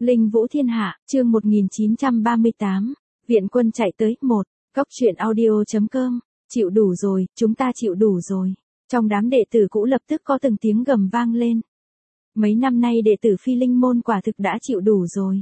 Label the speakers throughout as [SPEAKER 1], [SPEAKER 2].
[SPEAKER 1] Linh Vũ Thiên Hạ, chương 1938, Viện Quân chạy tới, 1, Cốc truyện audio.com, chịu đủ rồi, chúng ta chịu đủ rồi. Trong đám đệ tử cũ lập tức có từng tiếng gầm vang lên. Mấy năm nay đệ tử Phi Linh môn quả thực đã chịu đủ rồi.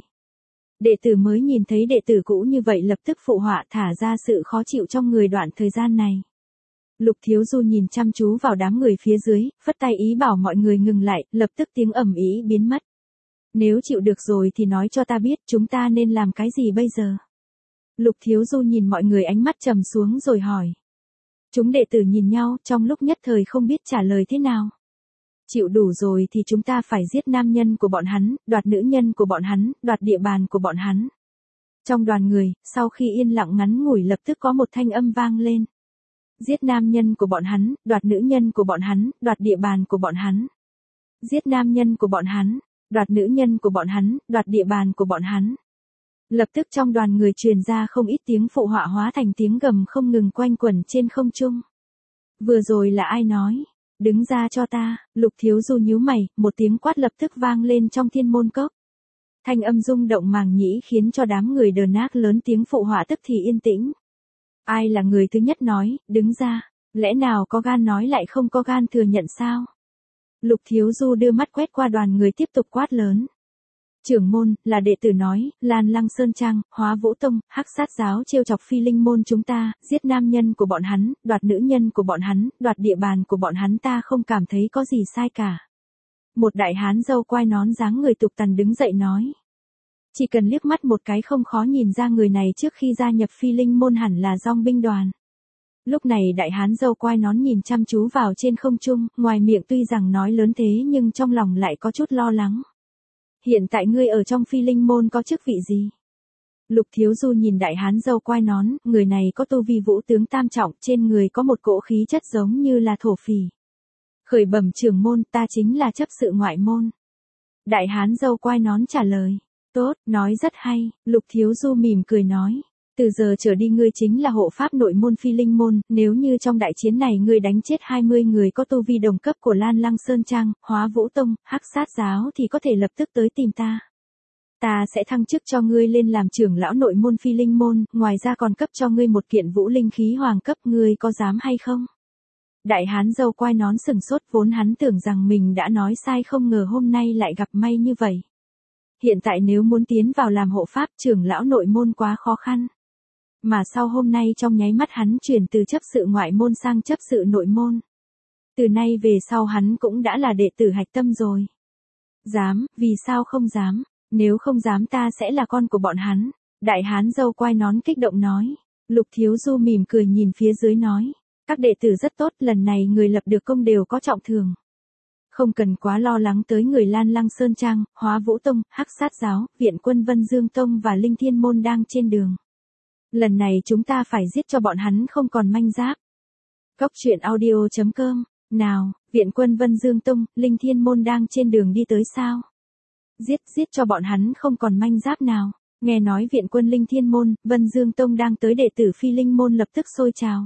[SPEAKER 1] Đệ tử mới nhìn thấy đệ tử cũ như vậy lập tức phụ họa thả ra sự khó chịu trong người đoạn thời gian này. Lục Thiếu Du nhìn chăm chú vào đám người phía dưới, phất tay ý bảo mọi người ngừng lại, lập tức tiếng ầm ĩ biến mất. Nếu chịu được rồi thì nói cho ta biết chúng ta nên làm cái gì bây giờ. Lục Thiếu Du nhìn mọi người ánh mắt trầm xuống rồi hỏi. Chúng đệ tử nhìn nhau trong lúc nhất thời không biết trả lời thế nào. Chịu đủ rồi thì chúng ta phải giết nam nhân của bọn hắn, đoạt nữ nhân của bọn hắn, đoạt địa bàn của bọn hắn. Trong đoàn người, sau khi yên lặng ngắn ngủi lập tức có một thanh âm vang lên. Giết nam nhân của bọn hắn, đoạt nữ nhân của bọn hắn, đoạt địa bàn của bọn hắn. Giết nam nhân của bọn hắn, đoạt nữ nhân của bọn hắn, đoạt địa bàn của bọn hắn. Lập tức trong đoàn người truyền ra không ít tiếng phụ họa hóa thành tiếng gầm không ngừng quanh quẩn trên không trung. Vừa rồi là ai nói? Đứng ra cho ta, Lục Thiếu Du nhíu mày, một tiếng quát lập tức vang lên trong Thiên Môn Cốc. Thanh âm rung động màng nhĩ khiến cho đám người đờ nác lớn tiếng phụ họa tức thì yên tĩnh. Ai là người thứ nhất nói, đứng ra, lẽ nào có gan nói lại không có gan thừa nhận sao? Lục Thiếu Du đưa mắt quét qua đoàn người tiếp tục quát lớn. Trưởng môn, là đệ tử nói, Lan Lăng Sơn Trang, Hóa Vũ Tông, Hắc Sát Giáo trêu chọc Phi Linh môn chúng ta, giết nam nhân của bọn hắn, đoạt nữ nhân của bọn hắn, đoạt địa bàn của bọn hắn, ta không cảm thấy có gì sai cả. Một đại hán râu quai nón dáng người tục tằn đứng dậy nói. Chỉ cần liếc mắt một cái không khó nhìn ra người này trước khi gia nhập Phi Linh môn hẳn là dong binh đoàn. Lúc này đại hán râu quai nón nhìn chăm chú vào trên không trung, ngoài miệng tuy rằng nói lớn thế nhưng trong lòng lại có chút lo lắng. Hiện tại ngươi ở trong Phi Linh môn có chức vị gì? Lục Thiếu Du nhìn đại hán râu quai nón, người này có tu vi vũ tướng tam trọng, trên người có một cỗ khí chất giống như là thổ phỉ. Khởi bẩm trưởng môn, ta chính là chấp sự ngoại môn. Đại hán râu quai nón trả lời. Tốt, nói rất hay, Lục Thiếu Du mỉm cười nói. Từ giờ trở đi ngươi chính là hộ pháp nội môn Phi Linh môn, nếu như trong đại chiến này ngươi đánh chết 20 người có tu vi đồng cấp của Lan Lăng Sơn Trang, Hóa Vũ Tông, Hắc Sát Giáo thì có thể lập tức tới tìm ta. Ta sẽ thăng chức cho ngươi lên làm trưởng lão nội môn Phi Linh môn, ngoài ra còn cấp cho ngươi một kiện vũ linh khí hoàng cấp, ngươi có dám hay không? Đại hán râu quai nón sừng sốt, vốn hắn tưởng rằng mình đã nói sai không ngờ hôm nay lại gặp may như vậy. Hiện tại nếu muốn tiến vào làm hộ pháp trưởng lão nội môn quá khó khăn. Mà sau hôm nay trong nháy mắt hắn chuyển từ chấp sự ngoại môn sang chấp sự nội môn. Từ nay về sau hắn cũng đã là đệ tử hạch tâm rồi. Dám, vì sao không dám, nếu không dám ta sẽ là con của bọn hắn. Đại hán râu quai nón kích động nói. Lục Thiếu Du mỉm cười nhìn phía dưới nói. Các đệ tử rất tốt, lần này người lập được công đều có trọng thưởng. Không cần quá lo lắng tới người Lan Lăng Sơn Trang, Hóa Vũ Tông, Hắc Sát Giáo, Viện Quân Vân Dương Tông và Linh Thiên Môn đang trên đường. Lần này chúng ta phải giết cho bọn hắn không còn manh giáp. Cốc truyện audio.com, nào, Viện Quân Vân Dương Tông, Linh Thiên Môn đang trên đường đi tới sao? Giết cho bọn hắn không còn manh giáp nào. Nghe nói Viện Quân Linh Thiên Môn, Vân Dương Tông đang tới, đệ tử Phi Linh môn lập tức sôi trào.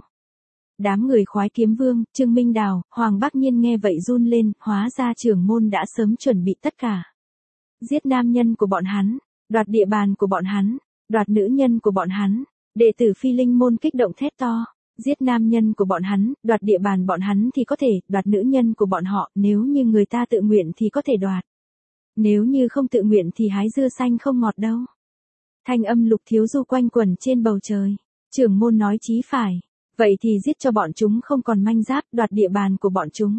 [SPEAKER 1] Đám người Khoái Kiếm Vương, Trương Minh Đào, Hoàng Bắc Nhiên nghe vậy run lên, hóa ra trưởng môn đã sớm chuẩn bị tất cả. Giết nam nhân của bọn hắn, đoạt địa bàn của bọn hắn, đoạt nữ nhân của bọn hắn. Đệ tử Phi Linh môn kích động thét to. Giết nam nhân của bọn hắn, đoạt địa bàn bọn hắn thì có thể, đoạt nữ nhân của bọn họ, nếu như người ta tự nguyện thì có thể đoạt. Nếu như không tự nguyện thì hái dưa xanh không ngọt đâu. Thanh âm Lục Thiếu Du quanh quẩn trên bầu trời. Trưởng môn nói chí phải. Vậy thì giết cho bọn chúng không còn manh giáp, đoạt địa bàn của bọn chúng.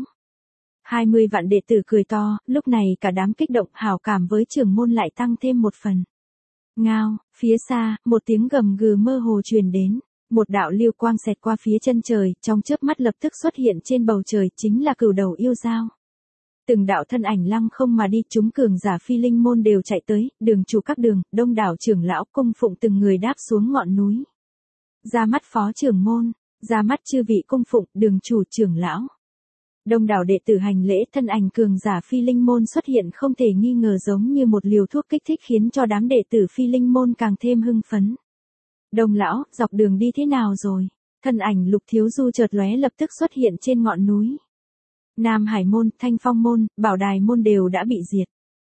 [SPEAKER 1] 20 vạn đệ tử cười to, lúc này cả đám kích động, hảo cảm với trưởng môn lại tăng thêm một phần. Ngao, phía xa, một tiếng gầm gừ mơ hồ truyền đến. Một đạo lưu quang xẹt qua phía chân trời, trong chớp mắt lập tức xuất hiện trên bầu trời, chính là cửu đầu yêu dao. Từng đạo thân ảnh lăng không mà đi, chúng cường giả Phi Linh môn đều chạy tới, đường chủ các đường, đông đảo trưởng lão cung phụng từng người đáp xuống ngọn núi. Ra mắt phó trưởng môn, ra mắt chư vị cung phụng, đường chủ trưởng lão. Đông đảo đệ tử hành lễ, thân ảnh cường giả Phi Linh môn xuất hiện không thể nghi ngờ giống như một liều thuốc kích thích khiến cho đám đệ tử Phi Linh môn càng thêm hưng phấn. Đông lão, dọc đường đi thế nào rồi? Thân ảnh Lục Thiếu Du chợt lóe lập tức xuất hiện trên ngọn núi. Nam Hải môn, Thanh Phong môn, Bảo Đài môn đều đã bị diệt.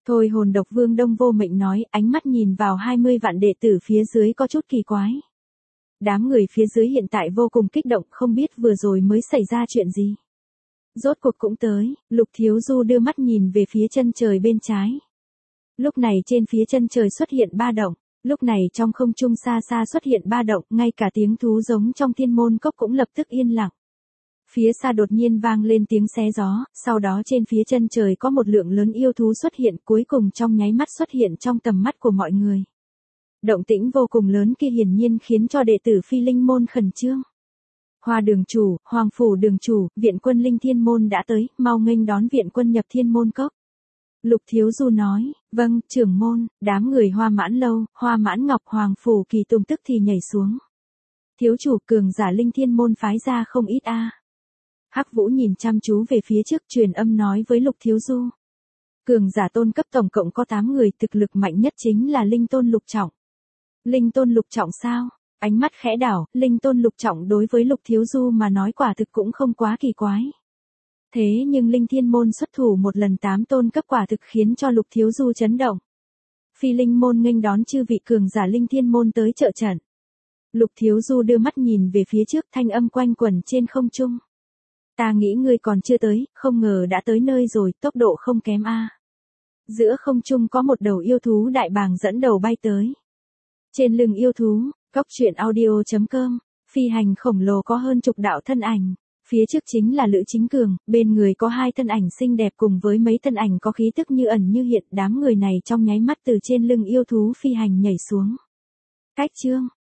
[SPEAKER 1] Thôi hồn độc Vương Đông Vô Mệnh nói, ánh mắt nhìn vào 20 vạn đệ tử phía dưới có chút kỳ quái. Đám người phía dưới hiện tại vô cùng kích động, không biết vừa rồi mới xảy ra chuyện gì. Rốt cuộc cũng tới, Lục Thiếu Du đưa mắt nhìn về phía chân trời bên trái. Lúc này trên phía chân trời xuất hiện ba động, lúc này trong không trung xa xa xuất hiện ba động, ngay cả tiếng thú giống trong thiên môn cốc cũng lập tức yên lặng. Phía xa đột nhiên vang lên tiếng xé gió, sau đó trên phía chân trời có một lượng lớn yêu thú xuất hiện, cuối cùng trong nháy mắt xuất hiện trong tầm mắt của mọi người. Động tĩnh vô cùng lớn kia hiển nhiên khiến cho đệ tử Phi Linh môn khẩn trương. Hoa đường chủ, Hoàng phủ đường chủ, viện quân Linh Thiên môn đã tới, mau nghênh đón viện quân nhập Thiên môn cốc. Lục Thiếu Du nói, vâng, trưởng môn. Đám người Hoa Mãn Lâu, Hoa Mãn Ngọc, Hoàng phủ Kỳ Tùng tức thì nhảy xuống. Thiếu chủ, cường giả Linh Thiên môn phái ra không ít a. Hắc Vũ nhìn chăm chú về phía trước, truyền âm nói với Lục Thiếu Du. Cường giả tôn cấp tổng cộng có 8 người, thực lực mạnh nhất chính là Linh Tôn Lục Trọng. Linh Tôn Lục Trọng sao? Ánh mắt khẽ đảo, Linh Tôn Lục Trọng đối với Lục Thiếu Du mà nói quả thực cũng không quá kỳ quái. Thế nhưng Linh Thiên môn xuất thủ một lần 8 tôn cấp quả thực khiến cho Lục Thiếu Du chấn động. Phi Linh môn nghênh đón chư vị cường giả Linh Thiên môn tới trợ trận. Lục Thiếu Du đưa mắt nhìn về phía trước, thanh âm quanh quẩn trên không trung. Ta nghĩ ngươi còn chưa tới, không ngờ đã tới nơi rồi, tốc độ không kém a. Giữa không trung có một đầu yêu thú đại bàng dẫn đầu bay tới. Trên lưng yêu thú, Cốc Truyện Audio.com, phi hành khổng lồ có hơn chục đạo thân ảnh. Phía trước chính là Lữ Chính Cường, bên người có 2 thân ảnh xinh đẹp cùng với mấy thân ảnh có khí tức như ẩn như hiện. Đám người này trong nháy mắt từ trên lưng yêu thú phi hành nhảy xuống. Cách chương